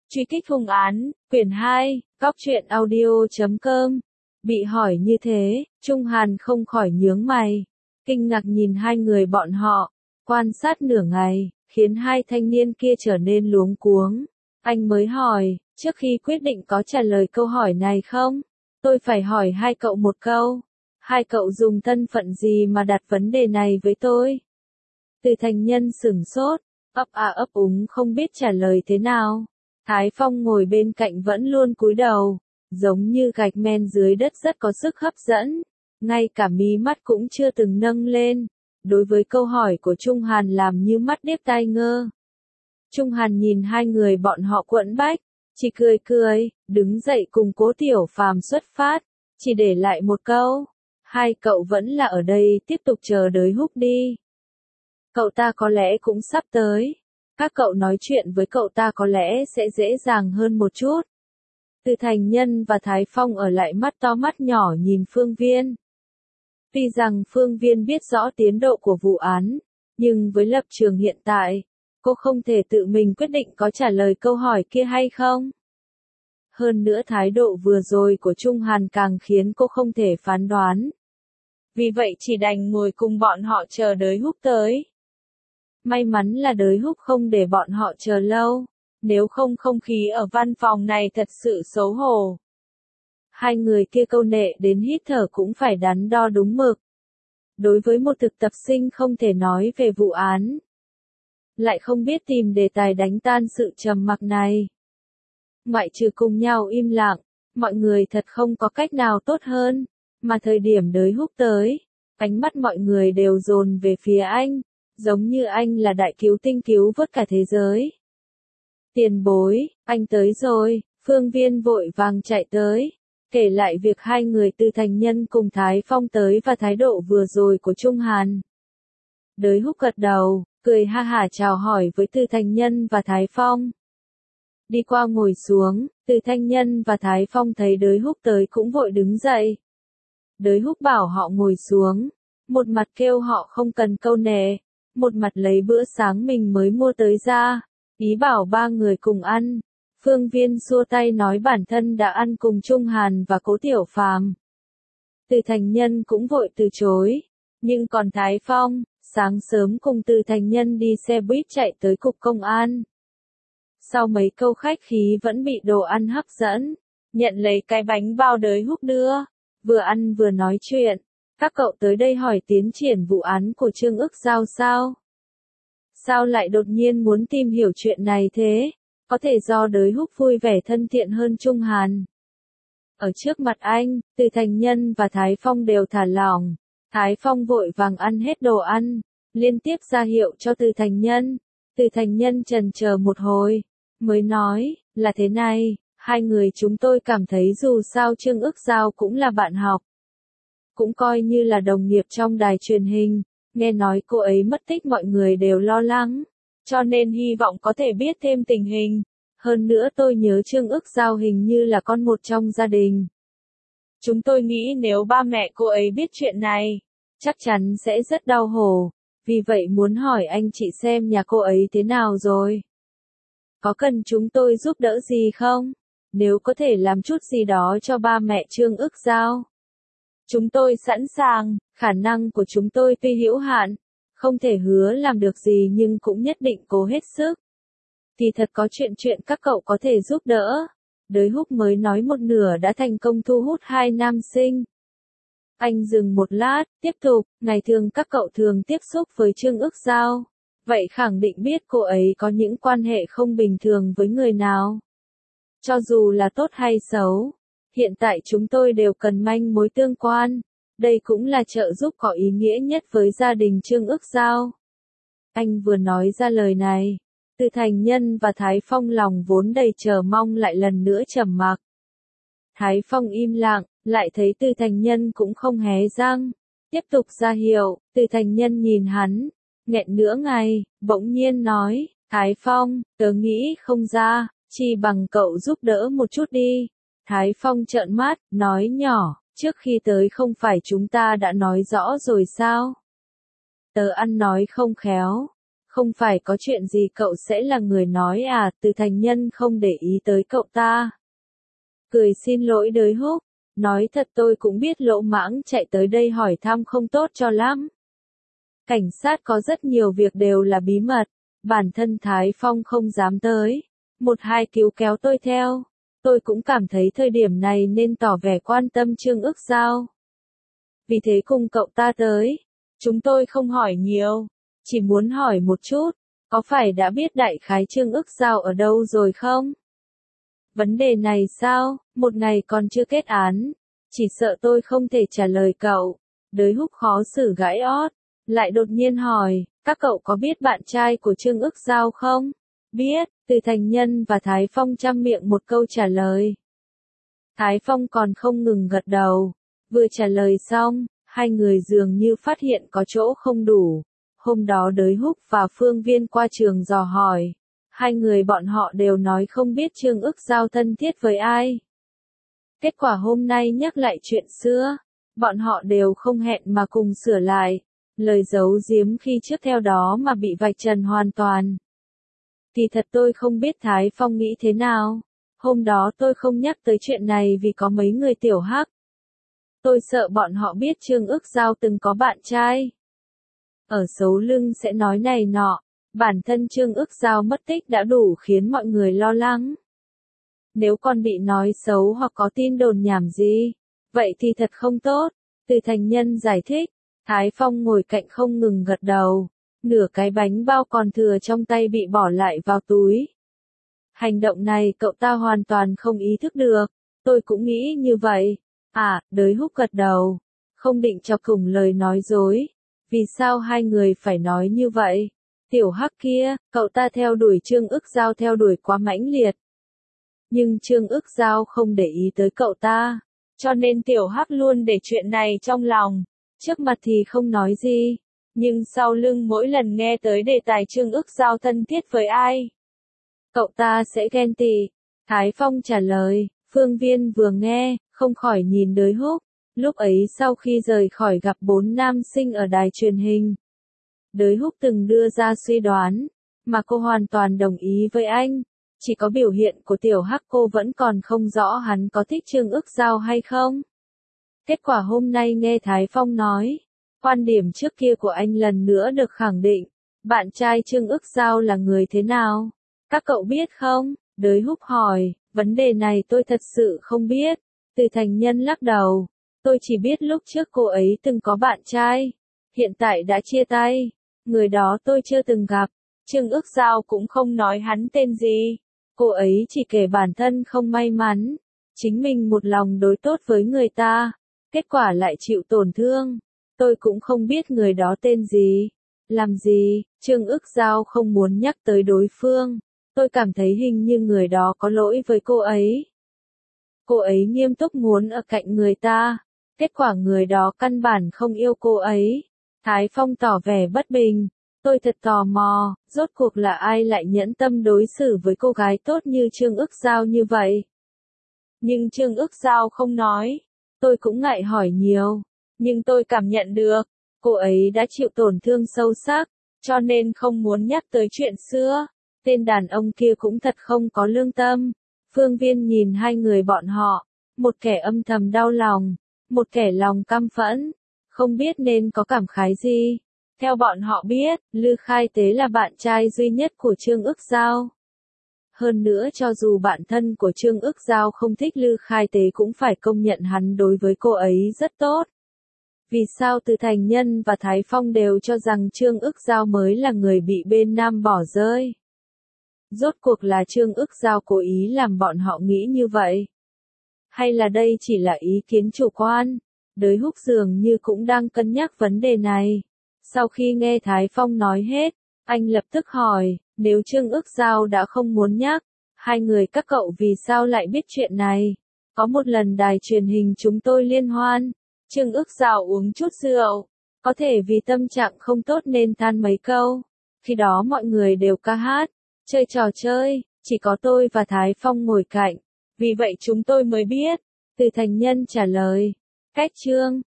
Truy kích hung án, quyển 2, góc truyện audio.com. Bị hỏi như thế, Trung Hàn không khỏi nhướng mày, kinh ngạc nhìn hai người bọn họ, quan sát nửa ngày, khiến hai thanh niên kia trở nên luống cuống. Anh mới hỏi, trước khi quyết định có trả lời câu hỏi này không? Tôi phải hỏi hai cậu một câu. Hai cậu dùng thân phận gì mà đặt vấn đề này với tôi? Từ Thành Nhân sửng sốt, ấp úng không biết trả lời thế nào. Thái Phong ngồi bên cạnh vẫn luôn cúi đầu, giống như gạch men dưới đất rất có sức hấp dẫn, ngay cả mí mắt cũng chưa từng nâng lên. Đối với câu hỏi của Trung Hàn làm như mắt điếc tai ngơ. Trung Hàn nhìn hai người bọn họ quẫn bách, chỉ cười, đứng dậy cùng Cố Tiểu Phàm xuất phát, chỉ để lại một câu, hai cậu vẫn là ở đây tiếp tục chờ đới húc đi. Cậu ta có lẽ cũng sắp tới. Các cậu nói chuyện với cậu ta có lẽ sẽ dễ dàng hơn một chút. Từ Thành Nhân và Thái Phong ở lại mắt to mắt nhỏ nhìn Phương Viên. Tuy rằng Phương Viên biết rõ tiến độ của vụ án, nhưng với lập trường hiện tại, cô không thể tự mình quyết định có trả lời câu hỏi kia hay không. Hơn nữa thái độ vừa rồi của Trung Hàn càng khiến cô không thể phán đoán. Vì vậy chỉ đành ngồi cùng bọn họ chờ đới húc tới. May mắn là đới húc không để bọn họ chờ lâu, nếu không không khí ở văn phòng này thật sự xấu hổ. Hai người kia câu nệ đến hít thở cũng phải đắn đo đúng mực. Đối với một thực tập sinh không thể nói về vụ án, lại không biết tìm đề tài đánh tan sự trầm mặc này. Ngoại trừ cùng nhau im lặng, mọi người thật không có cách nào tốt hơn, mà thời điểm đới húc tới, ánh mắt mọi người đều dồn về phía anh. Giống như anh là đại cứu tinh cứu vớt cả thế giới. Tiền bối, anh tới rồi, Phương Viên vội vàng chạy tới, kể lại việc hai người Từ Thành Nhân cùng Thái Phong tới và thái độ vừa rồi của Trung Hàn. Đới húc gật đầu, cười ha hả chào hỏi với Từ Thành Nhân và Thái Phong. Đi qua ngồi xuống, Từ Thành Nhân và Thái Phong thấy đới húc tới cũng vội đứng dậy. Đới húc bảo họ ngồi xuống, một mặt kêu họ không cần câu nệ. Một mặt lấy bữa sáng mình mới mua tới ra, ý bảo ba người cùng ăn. Phương Viên xua tay nói bản thân đã ăn cùng Trung Hàn và Cố Tiểu Phàm. Từ Thành Nhân cũng vội từ chối, nhưng còn Thái Phong, sáng sớm cùng Từ Thành Nhân đi xe buýt chạy tới cục công an. Sau mấy câu khách khí vẫn bị đồ ăn hấp dẫn, nhận lấy cái bánh bao đới húc đưa, vừa ăn vừa nói chuyện. Các cậu tới đây hỏi tiến triển vụ án của Trương Ức Giao sao? Sao lại đột nhiên muốn tìm hiểu chuyện này thế? Có thể do đới húc vui vẻ thân thiện hơn Trung Hàn. Ở trước mặt anh, Từ Thành Nhân và Thái Phong đều thả lỏng. Thái Phong vội vàng ăn hết đồ ăn, liên tiếp ra hiệu cho Từ Thành Nhân. Từ Thành Nhân chần chờ một hồi, mới nói, là thế này, hai người chúng tôi cảm thấy dù sao Trương Ức Giao cũng là bạn học. Cũng coi như là đồng nghiệp trong đài truyền hình, nghe nói cô ấy mất tích mọi người đều lo lắng, cho nên hy vọng có thể biết thêm tình hình. Hơn nữa tôi nhớ Trương Ức Giao hình như là con một trong gia đình. Chúng tôi nghĩ nếu ba mẹ cô ấy biết chuyện này, chắc chắn sẽ rất đau khổ, vì vậy muốn hỏi anh chị xem nhà cô ấy thế nào rồi. Có cần chúng tôi giúp đỡ gì không? Nếu có thể làm chút gì đó cho ba mẹ Trương Ức Giao, chúng tôi sẵn sàng, khả năng của chúng tôi tuy hữu hạn, không thể hứa làm được gì nhưng cũng nhất định cố hết sức. Thì thật có chuyện các cậu có thể giúp đỡ. Đới húc mới nói một nửa đã thành công thu hút hai nam sinh. Anh dừng một lát, tiếp tục, ngày thường các cậu thường tiếp xúc với Trương Ức Giao. Vậy khẳng định biết cô ấy có những quan hệ không bình thường với người nào. Cho dù là tốt hay xấu. Hiện tại chúng tôi đều cần manh mối tương quan, đây cũng là trợ giúp có ý nghĩa nhất với gia đình Trương Ức Giao. Anh vừa nói ra lời này, Từ Thành Nhân và Thái Phong lòng vốn đầy chờ mong lại lần nữa trầm mặc. Thái Phong im lặng, lại thấy Từ Thành Nhân cũng không hé răng, tiếp tục ra hiệu. Từ Thành Nhân nhìn hắn, nghẹn nửa ngày, bỗng nhiên nói, Thái Phong, tớ nghĩ không ra, chỉ bằng cậu giúp đỡ một chút đi. Thái Phong trợn mắt, nói nhỏ, trước khi tới không phải chúng ta đã nói rõ rồi sao? Tớ ăn nói không khéo, Không phải có chuyện gì cậu sẽ là người nói à, Từ Thành Nhân không để ý tới cậu ta. Cười xin lỗi Đới Húc, nói thật tôi cũng biết lỗ mãng chạy tới đây hỏi thăm không tốt cho lắm. Cảnh sát có rất nhiều việc đều là bí mật, bản thân Thái Phong không dám tới. Một hai cứu kéo tôi theo, tôi cũng cảm thấy thời điểm này nên tỏ vẻ quan tâm Trương Ức Giao. Vì thế cùng cậu ta tới, chúng tôi không hỏi nhiều, chỉ muốn hỏi một chút, có phải đã biết đại khái Trương Ức Giao ở đâu rồi không? Vấn đề này sao, một ngày còn chưa kết án, chỉ sợ tôi không thể trả lời cậu. Đới Húc khó xử gãi ót, lại đột nhiên hỏi, các cậu có biết bạn trai của Trương Ức Giao không? Biết, Từ Thành Nhân và Thái Phong chăm miệng một câu trả lời. Thái Phong còn không ngừng gật đầu, vừa trả lời xong, hai người dường như phát hiện có chỗ không đủ. Hôm đó Đới Húc và Phương Viên qua trường dò hỏi, hai người bọn họ đều nói không biết Trương Ức Giao thân thiết với ai. Kết quả hôm nay nhắc lại chuyện xưa, bọn họ đều không hẹn mà cùng sửa lại, lời giấu giếm khi trước theo đó mà bị vạch trần hoàn toàn. Thì thật tôi không biết Thái Phong nghĩ thế nào, hôm đó tôi không nhắc tới chuyện này vì có mấy người tiểu hắc. Tôi sợ bọn họ biết Trương Ức Giao từng có bạn trai. Ở sau lưng sẽ nói này nọ, bản thân Trương Ức Giao mất tích đã đủ khiến mọi người lo lắng. Nếu còn bị nói xấu hoặc có tin đồn nhảm gì, vậy thì thật không tốt. Từ Thành Nhân giải thích, Thái Phong ngồi cạnh không ngừng gật đầu, nửa cái bánh bao còn thừa trong tay bị bỏ lại vào túi. Hành động này cậu ta hoàn toàn không ý thức được, tôi cũng nghĩ như vậy. À, Đới Húc gật đầu, không định chọc cùng lời nói dối. Vì sao hai người phải nói như vậy? Tiểu Hắc kia, cậu ta theo đuổi Trương Ức Giao theo đuổi quá mãnh liệt. Nhưng Trương Ức Giao không để ý tới cậu ta, cho nên Tiểu Hắc luôn để chuyện này trong lòng. Trước mặt thì không nói gì, nhưng sau lưng mỗi lần nghe tới đề tài Trương Ức Giao thân thiết với ai, cậu ta sẽ ghen tị. Thái Phong trả lời, Phương Viên vừa nghe, không khỏi nhìn Đới Húc. Lúc ấy sau khi rời khỏi gặp 4 nam sinh ở đài truyền hình, Đới Húc từng đưa ra suy đoán, mà cô hoàn toàn đồng ý với anh. Chỉ có biểu hiện của Tiểu Hắc cô vẫn còn không rõ hắn có thích Trương Ức Giao hay không. Kết quả hôm nay nghe Thái Phong nói, quan điểm trước kia của anh lần nữa được khẳng định. Bạn trai Trương Ức Giao là người thế nào? Các cậu biết không? Đới Húc hỏi, vấn đề này tôi thật sự không biết. Từ Thành Nhân lắc đầu, tôi chỉ biết lúc trước cô ấy từng có bạn trai, hiện tại đã chia tay, người đó tôi chưa từng gặp. Trương Ức Giao cũng không nói hắn tên gì, cô ấy chỉ kể bản thân không may mắn, chính mình một lòng đối tốt với người ta, kết quả lại chịu tổn thương. Tôi cũng không biết người đó tên gì, làm gì. Trương Ức Giao không muốn nhắc tới đối phương, tôi cảm thấy hình như người đó có lỗi với cô ấy. Cô ấy nghiêm túc muốn ở cạnh người ta, kết quả người đó căn bản không yêu cô ấy. Thái Phong tỏ vẻ bất bình, tôi thật tò mò, rốt cuộc là ai lại nhẫn tâm đối xử với cô gái tốt như Trương Ức Giao như vậy. Nhưng Trương Ức Giao không nói, tôi cũng ngại hỏi nhiều, nhưng tôi cảm nhận được, cô ấy đã chịu tổn thương sâu sắc, cho nên không muốn nhắc tới chuyện xưa. Tên đàn ông kia cũng thật không có lương tâm. Phương Viên nhìn hai người bọn họ, một kẻ âm thầm đau lòng, một kẻ lòng căm phẫn, không biết nên có cảm khái gì. Theo bọn họ biết, Lư Khai Tế là bạn trai duy nhất của Trương Ức Giao. Hơn nữa cho dù bạn thân của Trương Ức Giao không thích Lư Khai Tế cũng phải công nhận hắn đối với cô ấy rất tốt. Vì sao Từ Thành Nhân và Thái Phong đều cho rằng Trương Ức Giao mới là người bị bên nam bỏ rơi? Rốt cuộc là Trương Ức Giao cố ý làm bọn họ nghĩ như vậy? Hay là đây chỉ là ý kiến chủ quan? Đới Húc dường như cũng đang cân nhắc vấn đề này. Sau khi nghe Thái Phong nói hết, anh lập tức hỏi, nếu Trương Ức Giao đã không muốn nhắc, hai người các cậu vì sao lại biết chuyện này? Có một lần đài truyền hình chúng tôi liên hoan, Trương Ức Giao uống chút rượu, có thể vì tâm trạng không tốt nên than mấy câu. Khi đó mọi người đều ca hát, chơi trò chơi, chỉ có tôi và Thái Phong ngồi cạnh. Vì vậy chúng tôi mới biết. Từ Thành Nhân trả lời. Cách chương